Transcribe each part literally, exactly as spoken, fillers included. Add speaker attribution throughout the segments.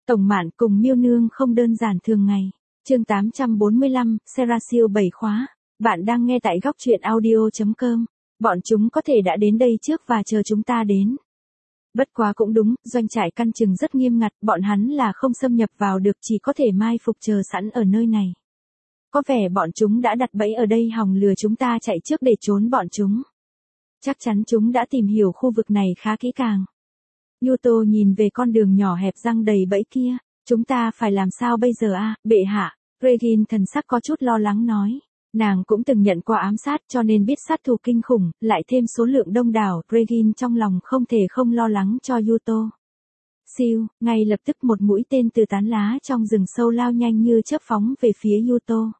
Speaker 1: Tổng Mạn cùng Miêu Nương không đơn giản thường ngày. Chương tám trăm bốn mươi lăm, Serapsil bảy khóa. Bạn đang nghe tại góc truyện audio chấm com. Bọn chúng có thể đã đến đây trước và chờ chúng ta đến. Bất quá cũng đúng, doanh trại căn chừng rất nghiêm ngặt, bọn hắn là không xâm nhập vào được, chỉ có thể mai phục chờ sẵn ở nơi này. Có vẻ bọn chúng đã đặt bẫy ở đây hòng lừa chúng ta chạy trước để trốn bọn chúng. Chắc chắn chúng đã tìm hiểu khu vực này khá kỹ càng. Yuto nhìn về con đường nhỏ hẹp răng đầy bẫy kia. Chúng ta phải làm sao bây giờ a, à, bệ hạ? Regine thần sắc có chút lo lắng nói. Nàng cũng từng nhận qua ám sát cho nên biết sát thủ kinh khủng, lại thêm số lượng đông đảo, Regine trong lòng không thể không lo lắng cho Yuto. Siêu, ngay lập tức một mũi tên từ tán lá trong rừng sâu lao nhanh như chớp phóng về phía Yuto.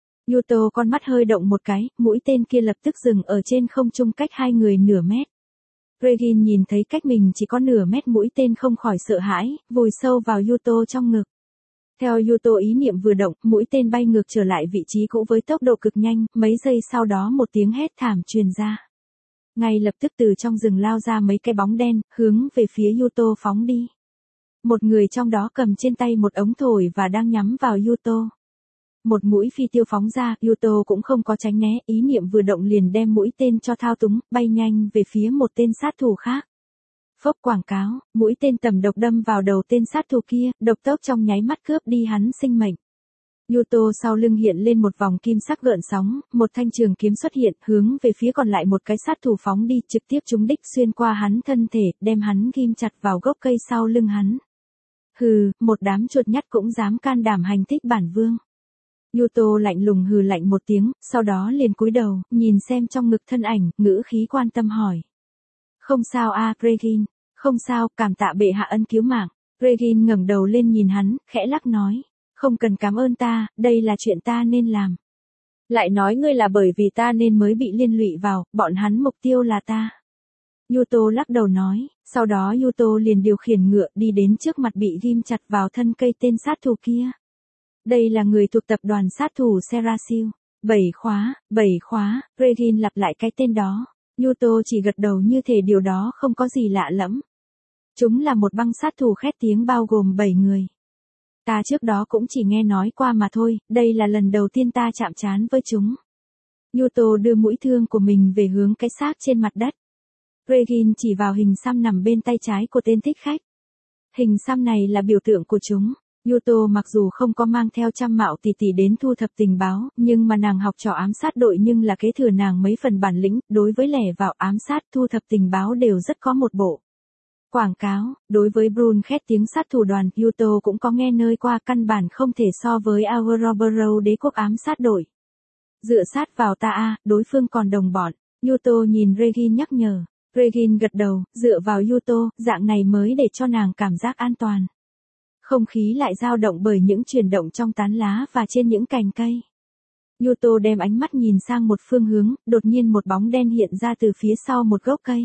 Speaker 1: Yuto con mắt hơi động một cái, mũi tên kia lập tức dừng ở trên không trung cách hai người nửa mét. Regine nhìn thấy cách mình chỉ có nửa mét mũi tên không khỏi sợ hãi, vùi sâu vào Yuto trong ngực. Theo Yuto ý niệm vừa động, mũi tên bay ngược trở lại vị trí cũ với tốc độ cực nhanh, mấy giây sau đó một tiếng hét thảm truyền ra. Ngay lập tức từ trong rừng lao ra mấy cái bóng đen, hướng về phía Yuto phóng đi. Một người trong đó cầm trên tay một ống thổi và đang nhắm vào Yuto. Một mũi phi tiêu phóng ra, Yuto cũng không có tránh né, ý niệm vừa động liền đem mũi tên cho thao túng, bay nhanh về phía một tên sát thủ khác. Phốc quảng cáo, mũi tên tầm độc đâm vào đầu tên sát thủ kia, độc tốc trong nháy mắt cướp đi hắn sinh mệnh. Yuto sau lưng hiện lên một vòng kim sắc gợn sóng, một thanh trường kiếm xuất hiện, hướng về phía còn lại một cái sát thủ phóng đi, trực tiếp trúng đích xuyên qua hắn thân thể, đem hắn ghim chặt vào gốc cây sau lưng hắn. Hừ, một đám chuột nhắt cũng dám can đảm hành thích bản vương. Yuto lạnh lùng hừ lạnh một tiếng, sau đó liền cúi đầu, nhìn xem trong ngực thân ảnh, ngữ khí quan tâm hỏi. Không sao a, à, Regine, không sao, cảm tạ bệ hạ ân cứu mạng. Regine ngẩng đầu lên nhìn hắn, khẽ lắc nói. Không cần cảm ơn ta, đây là chuyện ta nên làm. Lại nói ngươi là bởi vì ta nên mới bị liên lụy vào, bọn hắn mục tiêu là ta. Yuto lắc đầu nói, sau đó Yuto liền điều khiển ngựa đi đến trước mặt bị ghim chặt vào thân cây tên sát thủ kia. Đây là người thuộc tập đoàn sát thủ Serapsil. Bảy khóa, bảy khóa, Regine lặp lại cái tên đó. Yuto chỉ gật đầu như thể điều đó không có gì lạ lẫm. Chúng là một băng sát thủ khét tiếng bao gồm bảy người. Ta trước đó cũng chỉ nghe nói qua mà thôi, đây là lần đầu tiên ta chạm trán với chúng. Yuto đưa mũi thương của mình về hướng cái xác trên mặt đất. Regine chỉ vào hình xăm nằm bên tay trái của tên thích khách. Hình xăm này là biểu tượng của chúng. Yuto mặc dù không có mang theo trăm mạo tỷ tỷ đến thu thập tình báo, nhưng mà nàng học trò ám sát đội nhưng là kế thừa nàng mấy phần bản lĩnh, đối với lẻ vào ám sát thu thập tình báo đều rất có một bộ. Quảng cáo, đối với Brun khét tiếng sát thủ đoàn, Yuto cũng có nghe nơi qua, căn bản không thể so với Auroboro đế quốc ám sát đội. Dựa sát vào ta a, đối phương còn đồng bọn. Yuto nhìn Regine nhắc nhở. Regine gật đầu, dựa vào Yuto, dạng này mới để cho nàng cảm giác an toàn. Không khí lại dao động bởi những chuyển động trong tán lá và trên những cành cây. Yuto đem ánh mắt nhìn sang một phương hướng, đột nhiên một bóng đen hiện ra từ phía sau một gốc cây.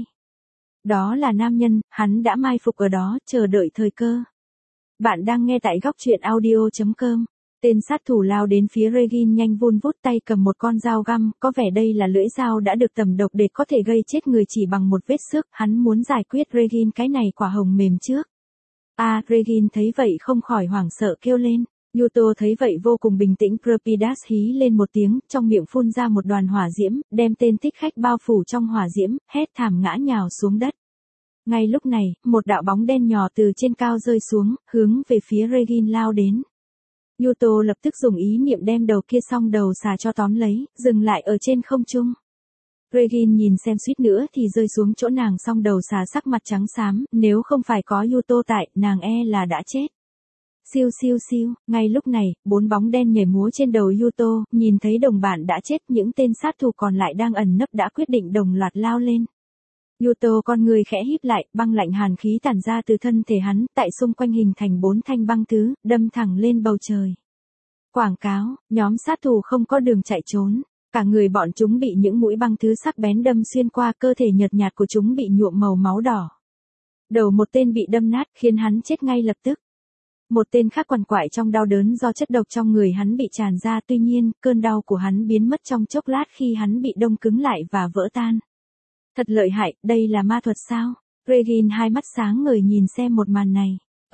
Speaker 1: Đó là nam nhân, hắn đã mai phục ở đó, chờ đợi thời cơ. Bạn đang nghe tại góc truyện audio chấm com. Tên sát thủ lao đến phía Regine nhanh vun vút tay cầm một con dao găm, có vẻ đây là lưỡi dao đã được tẩm độc để có thể gây chết người chỉ bằng một vết xước, hắn muốn giải quyết Regine cái này quả hồng mềm trước. A, à, Regine thấy vậy không khỏi hoảng sợ kêu lên. Yuto thấy vậy vô cùng bình tĩnh, Propidas hí lên một tiếng, trong miệng phun ra một đoàn hỏa diễm, đem tên thích khách bao phủ trong hỏa diễm, hét thảm ngã nhào xuống đất. Ngay lúc này, một đạo bóng đen nhỏ từ trên cao rơi xuống, hướng về phía Regine lao đến. Yuto lập tức dùng ý niệm đem đầu kia song đầu xà cho tóm lấy, dừng lại ở trên không trung. Regine nhìn xem suýt nữa thì rơi xuống chỗ nàng song đầu xà sắc mặt trắng xám, nếu không phải có Yuto tại, nàng e là đã chết. Siêu siêu siêu, ngay lúc này, bốn bóng đen nhảy múa trên đầu Yuto, nhìn thấy đồng bạn đã chết, những tên sát thủ còn lại đang ẩn nấp đã quyết định đồng loạt lao lên. Yuto con người khẽ híp lại, băng lạnh hàn khí tản ra từ thân thể hắn, tại xung quanh hình thành bốn thanh băng thứ, đâm thẳng lên bầu trời. Quảng cáo, nhóm sát thủ không có đường chạy trốn, cả người bọn chúng bị những mũi băng thứ sắc bén đâm xuyên qua, cơ thể nhợt nhạt của chúng bị nhuộm màu máu đỏ. Đầu một tên bị đâm nát, khiến hắn chết ngay lập tức. Một tên khác quằn quại trong đau đớn do chất độc trong người hắn bị tràn ra, tuy nhiên, cơn đau của hắn biến mất trong chốc lát khi hắn bị đông cứng lại và vỡ tan. Thật lợi hại, đây là ma thuật sao? Regine hai mắt sáng ngời nhìn xem một màn này.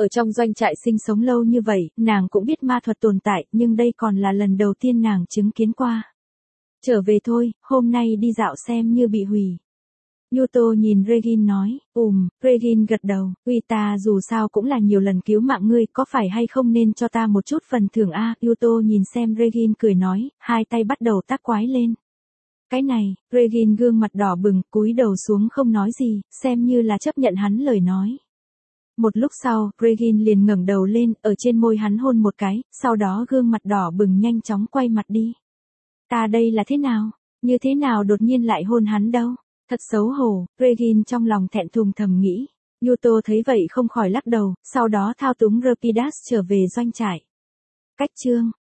Speaker 1: Ở trong doanh trại sinh sống lâu như vậy, nàng cũng biết ma thuật tồn tại, nhưng đây còn là lần đầu tiên nàng chứng kiến qua. Trở về thôi, hôm nay đi dạo xem như bị hủy. Yuto nhìn Regine nói, ùm, Regine gật đầu, uy ta dù sao cũng là nhiều lần cứu mạng ngươi, có phải hay không nên cho ta một chút phần thưởng a? Yuto nhìn xem Regine cười nói, hai tay bắt đầu tác quái lên. Cái này, Regine gương mặt đỏ bừng, cúi đầu xuống không nói gì, xem như là chấp nhận hắn lời nói. Một lúc sau, Regine liền ngẩng đầu lên, ở trên môi hắn hôn một cái, sau đó gương mặt đỏ bừng nhanh chóng quay mặt đi. Ta đây là thế nào? Như thế nào đột nhiên lại hôn hắn đâu? Thật xấu hổ, Regine trong lòng thẹn thùng thầm nghĩ. Yuto thấy vậy không khỏi lắc đầu, sau đó thao túng Rapidas trở về doanh trại. Cách chương